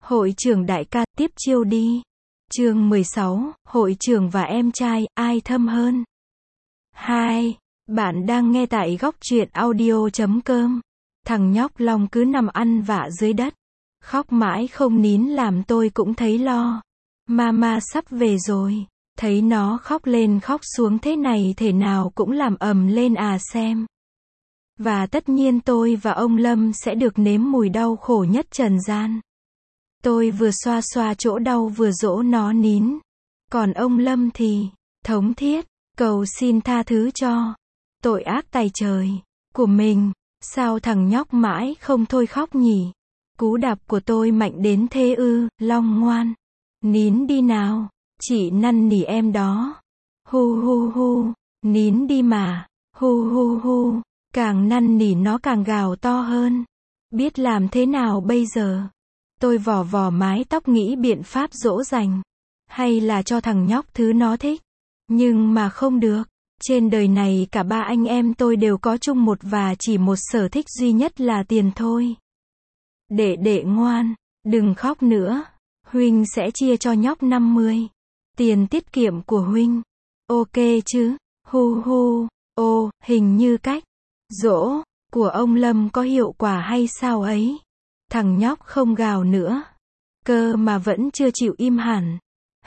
Hội trưởng đại ca, tiếp chiêu đi. Chương 16, hội trưởng và em trai, ai thâm hơn? 2. Bạn đang nghe tại góc truyện audio.com. Thằng nhóc Long cứ nằm ăn vạ dưới đất. Khóc mãi không nín làm tôi cũng thấy lo. Mama sắp về rồi. Thấy nó khóc lên khóc xuống thế này thể nào cũng làm ầm lên à xem. Và tất nhiên tôi và ông Lâm sẽ được nếm mùi đau khổ nhất trần gian. Tôi vừa xoa xoa chỗ đau vừa dỗ nó nín. Còn ông Lâm thì, thống thiết, cầu xin tha thứ cho tội ác tày trời của mình. Sao thằng nhóc mãi không thôi khóc nhỉ? Cú đạp của tôi mạnh đến thế ư? Long ngoan, nín đi nào, chị năn nỉ em đó. Hu hu hu, nín đi mà. Hu hu hu, càng năn nỉ nó càng gào to hơn. Biết làm thế nào bây giờ? Tôi vò vò mái tóc nghĩ biện pháp dỗ dành. Hay là cho thằng nhóc thứ nó thích. Nhưng mà không được. Trên đời này cả ba anh em tôi đều có chung một và chỉ một sở thích duy nhất là tiền thôi. Đệ ngoan, đừng khóc nữa. Huynh sẽ chia cho nhóc 50. Tiền tiết kiệm của Huynh. Ok chứ? Hu hu. Ô, hình như cách dỗ của ông Lâm có hiệu quả hay sao ấy? Thằng nhóc không gào nữa. Cơ mà vẫn chưa chịu im hẳn.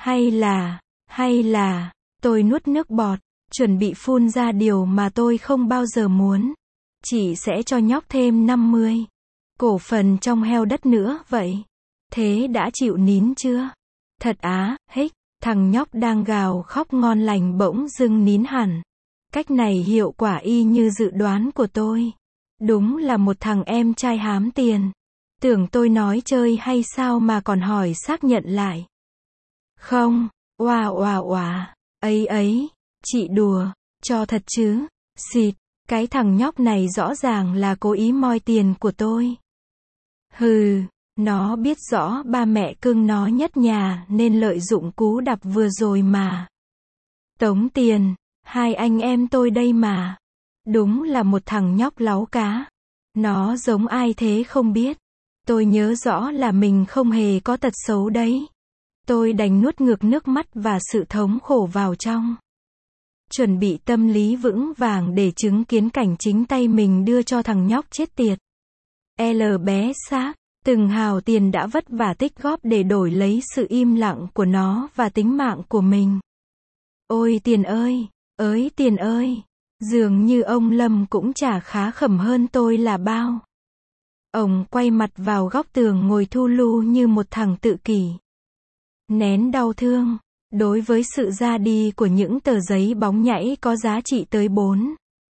Hay là, tôi nuốt nước bọt, chuẩn bị phun ra điều mà tôi không bao giờ muốn. Chị sẽ cho nhóc thêm 50 cổ phần trong heo đất nữa vậy. Thế đã chịu nín chưa? Thật á, hích, thằng nhóc đang gào khóc ngon lành bỗng dưng nín hẳn. Cách này hiệu quả y như dự đoán của tôi. Đúng là một thằng em trai hám tiền. Tưởng tôi nói chơi hay sao mà còn hỏi xác nhận lại. Không, oà, ấy, chị đùa, cho thật chứ, xịt, cái thằng nhóc này rõ ràng là cố ý moi tiền của tôi. Hừ, nó biết rõ ba mẹ cưng nó nhất nhà nên lợi dụng cú đạp vừa rồi mà. Tống tiền, hai anh em tôi đây mà. Đúng là một thằng nhóc láu cá. Nó giống ai thế không biết. Tôi nhớ rõ là mình không hề có tật xấu đấy. Tôi đành nuốt ngược nước mắt và sự thống khổ vào trong. Chuẩn bị tâm lý vững vàng để chứng kiến cảnh chính tay mình đưa cho thằng nhóc chết tiệt. Bé xác, từng hào tiền đã vất vả tích góp để đổi lấy sự im lặng của nó và tính mạng của mình. Ôi tiền ơi, tiền ơi. Dường như ông Lâm cũng chả khá khẩm hơn tôi là bao. Ông quay mặt vào góc tường ngồi thu lu như một thằng tự kỷ. Nén đau thương. Đối với sự ra đi của những tờ giấy bóng nhảy có giá trị tới 4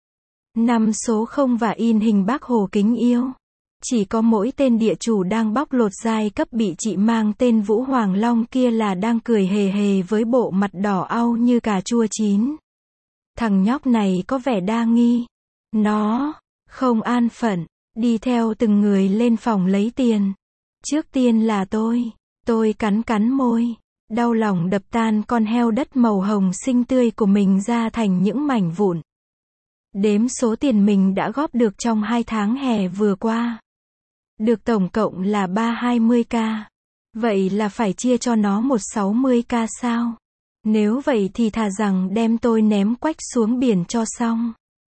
5 số 0 và in hình Bác Hồ kính yêu. Chỉ có mỗi tên địa chủ đang bóc lột giai cấp bị chị mang tên Vũ Hoàng Long kia là đang cười hề hề với bộ mặt đỏ au như cà chua chín. Thằng nhóc này có vẻ đa nghi. Nó không an phận, đi theo từng người lên phòng lấy tiền. Trước tiên là tôi cắn môi, đau lòng đập tan con heo đất màu hồng xinh tươi của mình ra thành những mảnh vụn. Đếm số tiền mình đã góp được trong 2 tháng hè vừa qua. Được tổng cộng là 320k. Vậy là phải chia cho nó 160k sao? Nếu vậy thì thà rằng đem tôi ném quách xuống biển cho xong.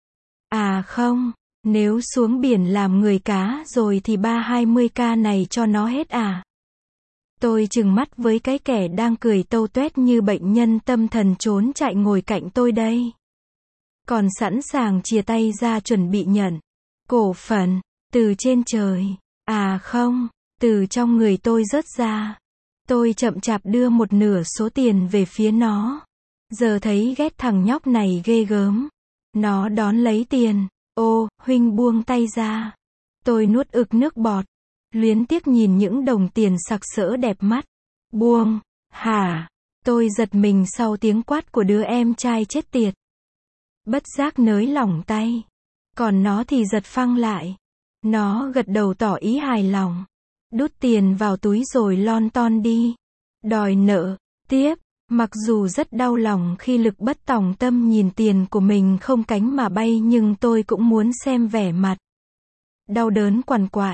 À không, nếu xuống biển làm người cá rồi thì 320k này cho nó hết à? Tôi trừng mắt với cái kẻ đang cười tâu tuét như bệnh nhân tâm thần trốn chạy ngồi cạnh tôi đây. Còn sẵn sàng chìa tay ra chuẩn bị nhận cổ phần từ trên trời. À không, từ trong người tôi rớt ra. Tôi chậm chạp đưa một nửa số tiền về phía nó. Giờ thấy ghét thằng nhóc này ghê gớm. Nó đón lấy tiền. Ô, Huynh buông tay ra. Tôi nuốt ực nước bọt. Luyến tiếc nhìn những đồng tiền sặc sỡ đẹp mắt. Buông, hả? Tôi giật mình sau tiếng quát của đứa em trai chết tiệt. Bất giác nới lỏng tay. Còn nó thì giật phăng lại. Nó gật đầu tỏ ý hài lòng. Đút tiền vào túi rồi lon ton đi. Đòi nợ tiếp. Mặc dù rất đau lòng khi Lực Bất Tòng Tâm nhìn tiền của mình không cánh mà bay nhưng tôi cũng muốn xem vẻ mặt đau đớn quằn quại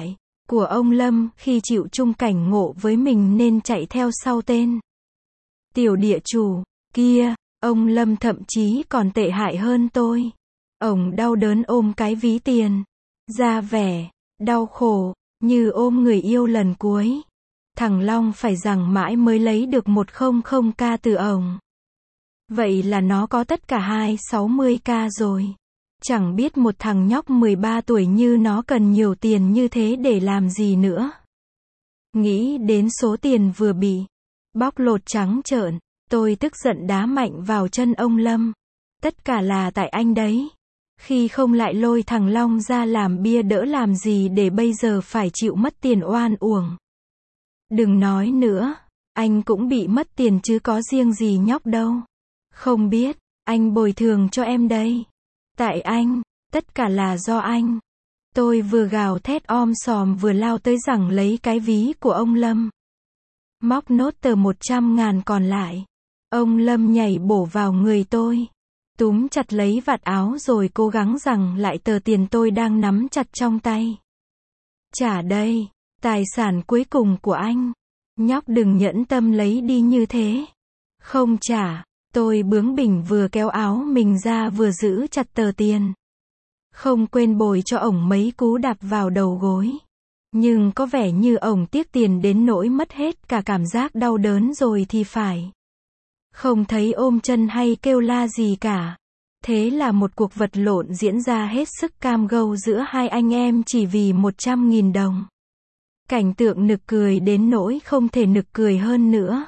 của ông Lâm khi chịu chung cảnh ngộ với mình nên chạy theo sau tên tiểu địa chủ kia. Ông Lâm thậm chí còn tệ hại hơn tôi. Ổng đau đớn ôm cái ví tiền, ra vẻ đau khổ, như ôm người yêu lần cuối. Thằng Long phải rằng mãi mới lấy được 100k từ ổng. Vậy là nó có tất cả 260k rồi. Chẳng biết một thằng nhóc 13 tuổi như nó cần nhiều tiền như thế để làm gì nữa. Nghĩ đến số tiền vừa bị bóc lột trắng trợn, tôi tức giận đá mạnh vào chân ông Lâm. Tất cả là tại anh đấy. Khi không lại lôi thằng Long ra làm bia đỡ làm gì để bây giờ phải chịu mất tiền oan uổng. Đừng nói nữa, anh cũng bị mất tiền chứ có riêng gì nhóc đâu. Không biết, anh bồi thường cho em đây. Tại anh, tất cả là do anh. Tôi vừa gào thét om sòm vừa lao tới giằng lấy cái ví của ông Lâm. Móc nốt tờ 100.000 còn lại. Ông Lâm nhảy bổ vào người tôi. Túm chặt lấy vạt áo rồi cố gắng giằng lại tờ tiền tôi đang nắm chặt trong tay. Trả đây, tài sản cuối cùng của anh. Nhóc đừng nhẫn tâm lấy đi như thế. Không trả, tôi bướng bỉnh vừa kéo áo mình ra vừa giữ chặt tờ tiền. Không quên bồi cho ổng mấy cú đạp vào đầu gối. Nhưng có vẻ như ổng tiếc tiền đến nỗi mất hết cả cảm giác đau đớn rồi thì phải. Không thấy ôm chân hay kêu la gì cả. Thế là một cuộc vật lộn diễn ra hết sức cam go giữa hai anh em chỉ vì 100.000 đồng. Cảnh tượng nực cười đến nỗi không thể nực cười hơn nữa.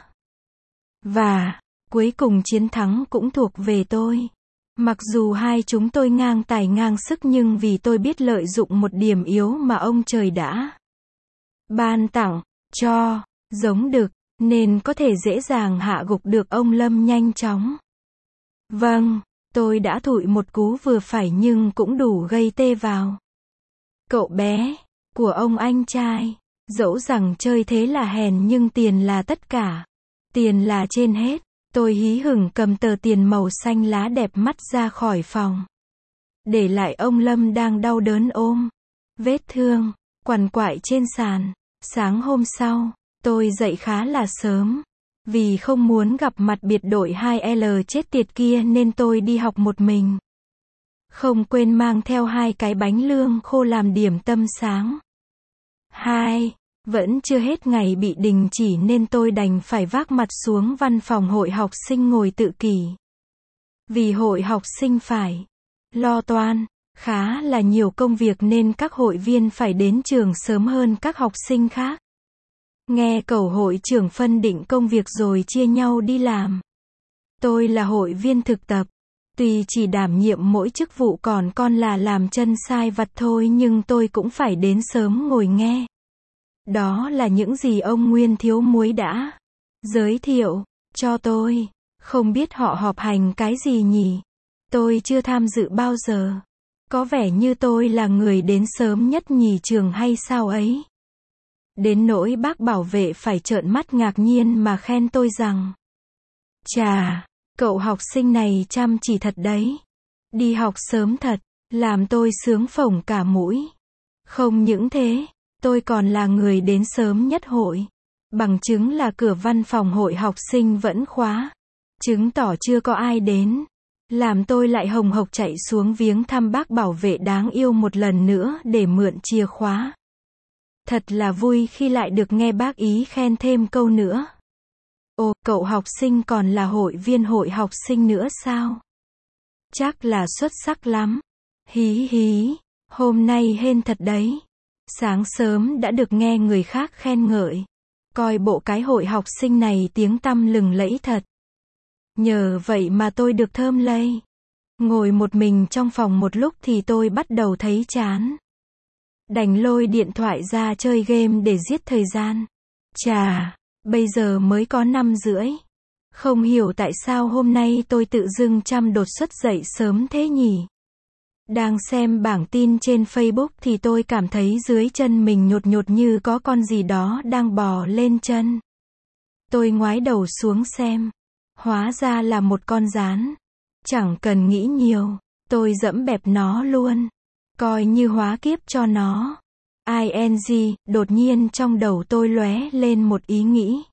Và, cuối cùng chiến thắng cũng thuộc về tôi. Mặc dù hai chúng tôi ngang tài ngang sức nhưng vì tôi biết lợi dụng một điểm yếu mà ông trời đã ban tặng cho, giống đực, nên có thể dễ dàng hạ gục được ông Lâm nhanh chóng. Vâng, tôi đã thụi một cú vừa phải nhưng cũng đủ gây tê vào. Cậu bé của ông anh trai, dẫu rằng chơi thế là hèn nhưng tiền là tất cả. Tiền là trên hết. Tôi hí hửng cầm tờ tiền màu xanh lá đẹp mắt ra khỏi phòng. Để lại ông Lâm đang đau đớn ôm vết thương, quằn quại trên sàn. Sáng hôm sau, tôi dậy khá là sớm. Vì không muốn gặp mặt biệt đội 2L chết tiệt kia nên tôi đi học một mình. Không quên mang theo 2 cái bánh lương khô làm điểm tâm sáng. Vẫn chưa hết ngày bị đình chỉ nên tôi đành phải vác mặt xuống văn phòng hội học sinh ngồi tự kỷ. Vì hội học sinh phải lo toan khá là nhiều công việc nên các hội viên phải đến trường sớm hơn các học sinh khác. Nghe cậu hội trưởng phân định công việc rồi chia nhau đi làm. Tôi là hội viên thực tập. Tuy chỉ đảm nhiệm mỗi chức vụ còn con là làm chân sai vặt thôi nhưng tôi cũng phải đến sớm ngồi nghe. Đó là những gì ông Nguyên Thiếu Muối đã giới thiệu cho tôi. Không biết họ họp hành cái gì nhỉ? Tôi chưa tham dự bao giờ. Có vẻ như tôi là người đến sớm nhất nhì trường hay sao ấy. Đến nỗi bác bảo vệ phải trợn mắt ngạc nhiên mà khen tôi rằng: Chà, cậu học sinh này chăm chỉ thật đấy. Đi học sớm thật, làm tôi sướng phồng cả mũi. Không những thế, tôi còn là người đến sớm nhất hội. Bằng chứng là cửa văn phòng hội học sinh vẫn khóa. Chứng tỏ chưa có ai đến. Làm tôi lại hồng hộc chạy xuống viếng thăm bác bảo vệ đáng yêu một lần nữa để mượn chìa khóa. Thật là vui khi lại được nghe bác ý khen thêm câu nữa. Ồ, cậu học sinh còn là hội viên hội học sinh nữa sao? Chắc là xuất sắc lắm. Hí hí, hôm nay hên thật đấy. Sáng sớm đã được nghe người khác khen ngợi. Coi bộ cái hội học sinh này tiếng tăm lừng lẫy thật. Nhờ vậy mà tôi được thơm lây. Ngồi một mình trong phòng một lúc thì tôi bắt đầu thấy chán. Đành lôi điện thoại ra chơi game để giết thời gian. Chà, bây giờ mới có 5:30. Không hiểu tại sao hôm nay tôi tự dưng đột xuất dậy sớm thế nhỉ? Đang xem bảng tin trên Facebook thì tôi cảm thấy dưới chân mình nhột nhột như có con gì đó đang bò lên chân. Tôi ngoái đầu xuống xem. Hóa ra là một con gián. Chẳng cần nghĩ nhiều, tôi dẫm bẹp nó luôn. Coi như hóa kiếp cho nó. ing, đột nhiên trong đầu tôi lóe lên một ý nghĩ.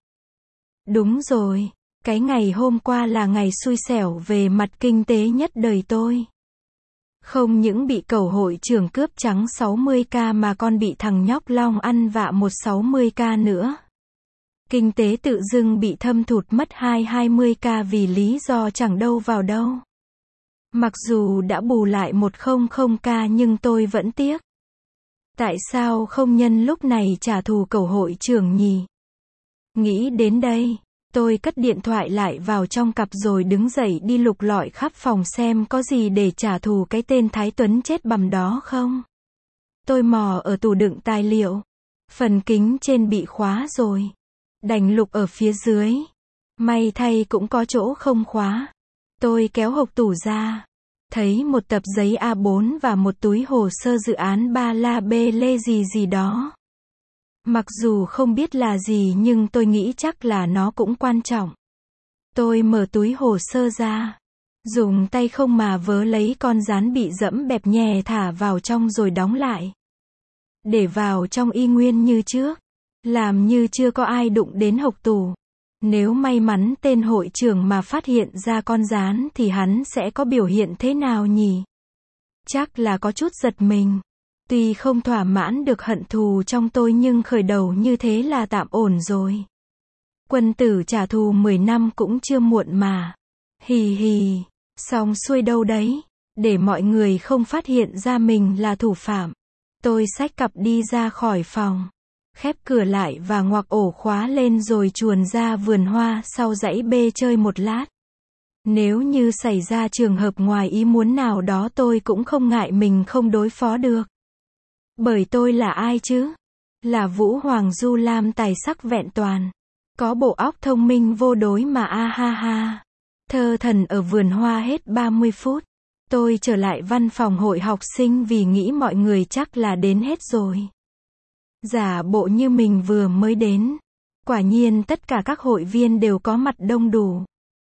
Đúng rồi, cái ngày hôm qua là ngày xui xẻo về mặt kinh tế nhất đời tôi. Không những bị cẩu hội trưởng cướp trắng 60k mà còn bị thằng nhóc Long ăn vạ 160k nữa. Kinh tế tự dưng bị thâm thụt mất 20k vì lý do chẳng đâu vào đâu. Mặc dù đã bù lại 100k nhưng tôi vẫn tiếc. Tại sao không nhân lúc này trả thù cẩu hội trưởng nhỉ? Nghĩ đến đây, tôi cất điện thoại lại vào trong cặp rồi đứng dậy đi lục lọi khắp phòng xem có gì để trả thù cái tên Thái Tuấn chết bầm đó không. Tôi mò ở tủ đựng tài liệu. Phần kính trên bị khóa rồi. Đành lục ở phía dưới. May thay cũng có chỗ không khóa. Tôi kéo hộc tủ ra. Thấy một tập giấy A4 và một túi hồ sơ dự án ba la bê lê gì đó. Mặc dù không biết là gì nhưng tôi nghĩ chắc là nó cũng quan trọng. Tôi mở túi hồ sơ ra. Dùng tay không mà vớ lấy con dán bị dẫm bẹp nhè thả vào trong rồi đóng lại. Để vào trong y nguyên như trước. Làm như chưa có ai đụng đến hộc tủ. Nếu may mắn tên hội trưởng mà phát hiện ra con dán thì hắn sẽ có biểu hiện thế nào nhỉ? Chắc là có chút giật mình. Tuy không thỏa mãn được hận thù trong tôi nhưng khởi đầu như thế là tạm ổn rồi. Quân tử trả thù 10 năm cũng chưa muộn mà. Hì hì, xong xuôi đâu đấy. Để mọi người không phát hiện ra mình là thủ phạm. Tôi xách cặp đi ra khỏi phòng. Khép cửa lại và ngoặc ổ khóa lên rồi chuồn ra vườn hoa sau dãy bê chơi một lát. Nếu như xảy ra trường hợp ngoài ý muốn nào đó tôi cũng không ngại mình không đối phó được. Bởi tôi là ai chứ? Là Vũ Hoàng Du Lam tài sắc vẹn toàn. Có bộ óc thông minh vô đối mà ha ha. Thơ thần ở vườn hoa hết 30 phút. Tôi trở lại văn phòng hội học sinh vì nghĩ mọi người chắc là đến hết rồi. Giả bộ như mình vừa mới đến. Quả nhiên tất cả các hội viên đều có mặt đông đủ.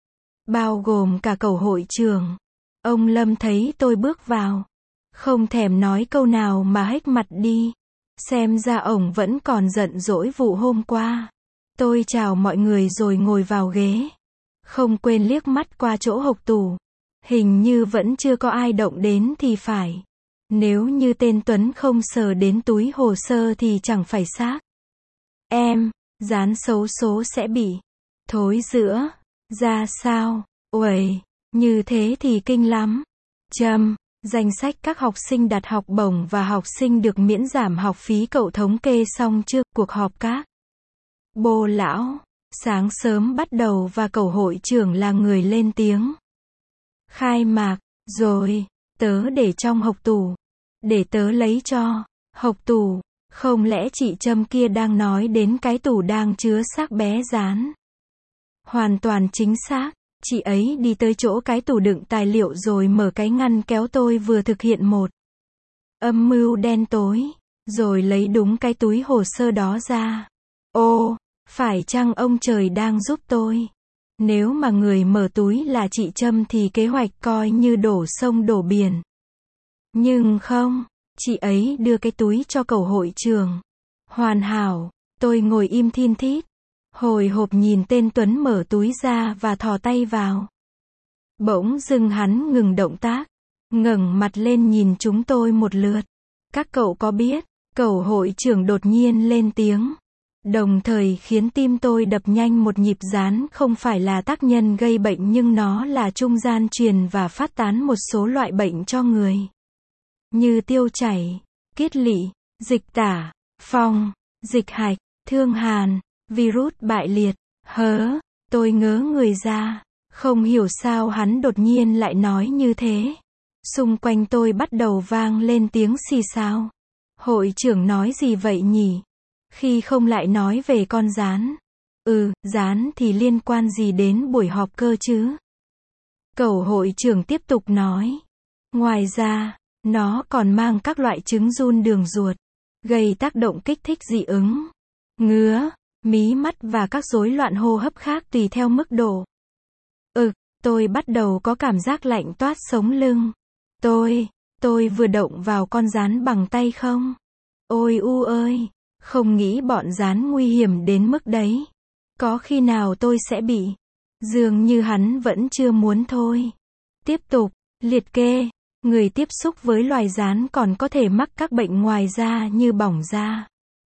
Bao gồm cả cẩu hội trưởng. Ông Lâm thấy tôi bước vào. Không thèm nói câu nào mà hếch mặt đi. Xem ra ổng vẫn còn giận dỗi vụ hôm qua. Tôi chào mọi người rồi ngồi vào ghế. Không quên liếc mắt qua chỗ hộc tủ. Hình như vẫn chưa có ai động đến thì phải. Nếu như tên Tuấn không sờ đến túi hồ sơ thì chẳng phải xác. Em, dán xấu số sẽ bị thối rữa. Ra sao? Uầy, như thế thì kinh lắm. Danh sách các học sinh đạt học bổng và học sinh được miễn giảm học phí cậu thống kê xong chưa? Cuộc họp các bô lão. Sáng sớm bắt đầu và cẩu hội trưởng là người lên tiếng. Khai mạc, rồi, tớ để trong hộc tủ. Để tớ lấy cho. Hộc tủ, không lẽ chị Trâm kia đang nói đến cái tủ đang chứa xác bé dán? Hoàn toàn chính xác, chị ấy đi tới chỗ cái tủ đựng tài liệu rồi mở cái ngăn kéo tôi vừa thực hiện một âm mưu đen tối, rồi lấy đúng cái túi hồ sơ đó ra. Ô, phải chăng ông trời đang giúp tôi? Nếu mà người mở túi là chị Trâm thì kế hoạch coi như đổ sông đổ biển. Nhưng không, chị ấy đưa cái túi cho cẩu hội trưởng. Hoàn hảo, tôi ngồi im thin thít. Hồi hộp nhìn tên Tuấn mở túi ra và thò tay vào. Bỗng dưng hắn ngừng động tác. Ngẩng mặt lên nhìn chúng tôi một lượt. Các cậu có biết, cẩu hội trưởng đột nhiên lên tiếng. Đồng thời khiến tim tôi đập nhanh một nhịp. Dán không phải là tác nhân gây bệnh nhưng nó là trung gian truyền và phát tán một số loại bệnh cho người. Như tiêu chảy, kiết lỵ, dịch tả, phong, dịch hạch, thương hàn, virus bại liệt. Tôi ngớ người ra. Không hiểu sao hắn đột nhiên lại nói như thế. Xung quanh tôi bắt đầu vang lên tiếng xì xào. Hội trưởng nói gì vậy nhỉ? Khi không lại nói về con dán. Dán thì liên quan gì đến buổi họp cơ chứ? Cẩu hội trưởng tiếp tục nói. Ngoài ra, nó còn mang các loại chứng run đường ruột, gây tác động kích thích dị ứng, ngứa, mí mắt và các rối loạn hô hấp khác tùy theo mức độ. Tôi bắt đầu có cảm giác lạnh toát sống lưng. Tôi vừa động vào con dán bằng tay không? Ôi u ơi, không nghĩ bọn gián nguy hiểm đến mức đấy. Có khi nào tôi sẽ bị. Dường như hắn vẫn chưa muốn thôi. Tiếp tục, liệt kê. Người tiếp xúc với loài gián còn có thể mắc các bệnh ngoài da như bỏng da,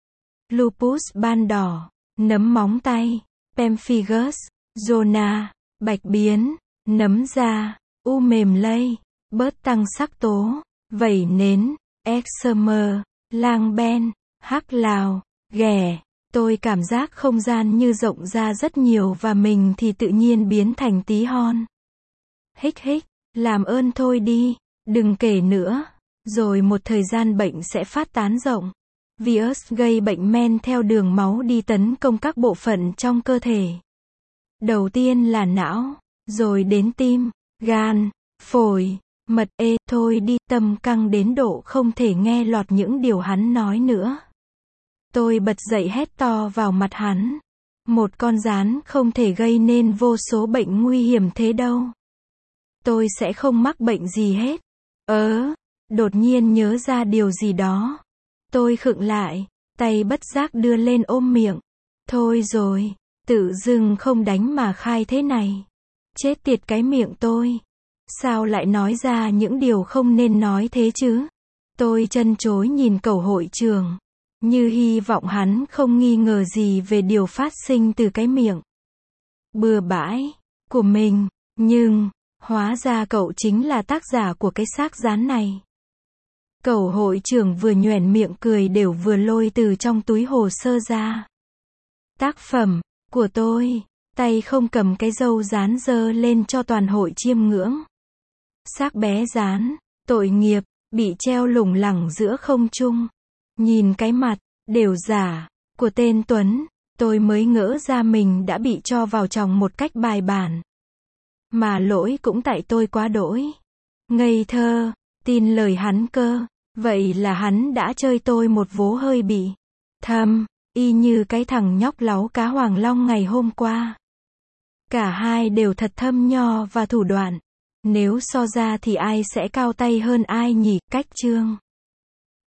lupus ban đỏ, nấm móng tay, pemphigus, zona, bạch biến, nấm da, u mềm lây, bớt tăng sắc tố, vẩy nến, eczema, lang ben, hắc lào, ghẻ. Tôi cảm giác không gian như rộng ra rất nhiều và mình thì tự nhiên biến thành tí hon. Hích hích, làm ơn thôi đi, đừng kể nữa, rồi một thời gian bệnh sẽ phát tán rộng. Virus gây bệnh men theo đường máu đi tấn công các bộ phận trong cơ thể. Đầu tiên là não, rồi đến tim, gan, phổi, mật thôi đi, tâm căng đến độ không thể nghe lọt những điều hắn nói nữa. Tôi bật dậy hét to vào mặt hắn. Một con gián không thể gây nên vô số bệnh nguy hiểm thế đâu. Tôi sẽ không mắc bệnh gì hết. Đột nhiên nhớ ra điều gì đó. Tôi khựng lại, tay bất giác đưa lên ôm miệng. Thôi rồi, tự dưng không đánh mà khai thế này. Chết tiệt cái miệng tôi. Sao lại nói ra những điều không nên nói thế chứ? Tôi trân trối nhìn cẩu hội trưởng, như hy vọng hắn không nghi ngờ gì về điều phát sinh từ cái miệng bừa bãi của mình, nhưng hóa ra cậu chính là tác giả của cái xác gián này. Cẩu hội trưởng vừa nhoẻn miệng cười đều vừa lôi từ trong túi hồ sơ ra. Tác phẩm của tôi, tay không cầm cái râu gián giơ lên cho toàn hội chiêm ngưỡng. Xác bé gián, tội nghiệp, bị treo lủng lẳng giữa không trung. Nhìn cái mặt, đều giả, của tên Tuấn, tôi mới ngỡ ra mình đã bị cho vào chòng một cách bài bản. Mà lỗi cũng tại tôi quá đỗi. Ngây thơ, tin lời hắn cơ. Vậy là hắn đã chơi tôi một vố hơi bị thâm, y như cái thằng nhóc láu cá Hoàng Long ngày hôm qua. Cả hai đều thật thâm nho và thủ đoạn. Nếu so ra thì ai sẽ cao tay hơn ai nhỉ? Cách chương